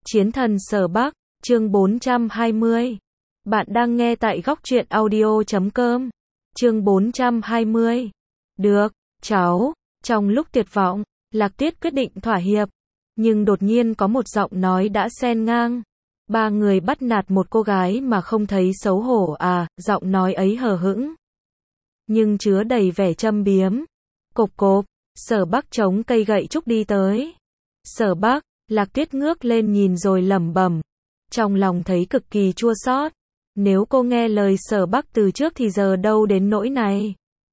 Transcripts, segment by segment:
Chiến thần Sở Bắc, chương 420. Bạn đang nghe tại góc truyện audio.com. Chương 420. Được, cháu. Trong lúc tuyệt vọng, Lạc Tuyết quyết định thỏa hiệp. Nhưng đột nhiên có một giọng nói đã xen ngang. Ba người bắt nạt một cô gái mà không thấy xấu hổ à, giọng nói ấy hờ hững. Nhưng chứa đầy vẻ châm biếm. Cộp cộp, Sở Bắc chống cây gậy trúc đi tới. Sở Bắc, Lạc Tuyết ngước lên nhìn rồi lẩm bẩm. Trong lòng thấy cực kỳ chua xót. Nếu cô nghe lời Sở Bắc từ trước thì giờ đâu đến nỗi này.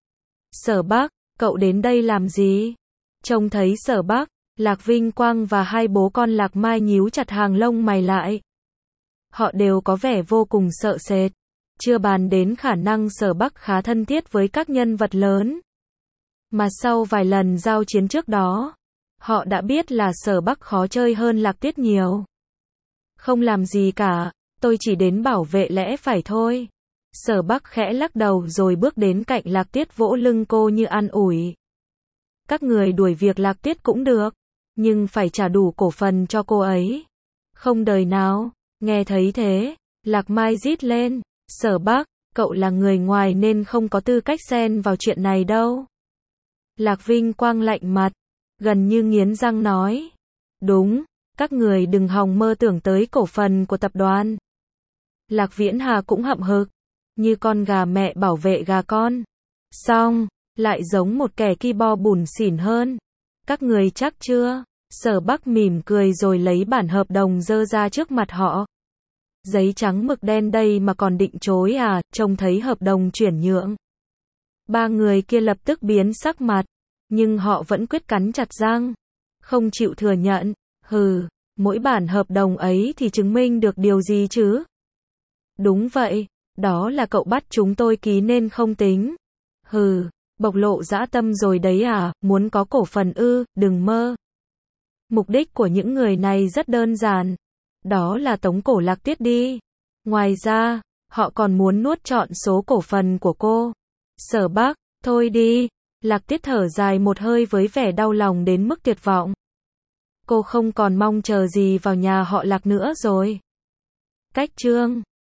Sở Bắc, cậu đến đây làm gì? Trông thấy Sở Bắc, Lạc Vinh Quang và hai bố con Lạc Mai nhíu chặt hàng lông mày lại. Họ đều có vẻ vô cùng sợ sệt. Chưa bàn đến khả năng Sở Bắc khá thân thiết với các nhân vật lớn. Mà sau vài lần giao chiến trước đó, họ đã biết là Sở Bắc khó chơi hơn Lạc Tuyết nhiều. Không làm gì cả, tôi chỉ đến bảo vệ lẽ phải thôi. Sở Bắc khẽ lắc đầu rồi bước đến cạnh Lạc Tuyết vỗ lưng cô như an ủi. Các người đuổi việc Lạc Tuyết cũng được, nhưng phải trả đủ cổ phần cho cô ấy. Không đời nào. Nghe thấy thế, Lạc Mai rít lên. Sở Bắc, cậu là người ngoài nên không có tư cách xen vào chuyện này đâu. Lạc Vinh Quang lạnh mặt, gần như nghiến răng nói. Đúng, các người đừng hòng mơ tưởng tới cổ phần của tập đoàn. Lạc Viễn Hà cũng hậm hực, như con gà mẹ bảo vệ gà con. Xong, lại giống một kẻ ki bo bủn xỉn hơn. Các người chắc chưa? Sở Bắc mỉm cười rồi lấy bản hợp đồng dơ ra trước mặt họ. Giấy trắng mực đen đây mà còn định chối à, trông thấy hợp đồng chuyển nhượng. Ba người kia lập tức biến sắc mặt, nhưng họ vẫn quyết cắn chặt răng, không chịu thừa nhận. Hừ, mỗi bản hợp đồng ấy thì chứng minh được điều gì chứ? Đúng vậy, đó là cậu bắt chúng tôi ký nên không tính. Hừ, bộc lộ dã tâm rồi đấy à, muốn có cổ phần ư, đừng mơ. Mục đích của những người này rất đơn giản, đó là tống cổ Lạc Tuyết đi. Ngoài ra, họ còn muốn nuốt trọn số cổ phần của cô. Sở Bắc, thôi đi. Lạc Tuyết thở dài một hơi với vẻ đau lòng đến mức tuyệt vọng. Cô không còn mong chờ gì vào nhà họ Lạc nữa rồi. Cách chương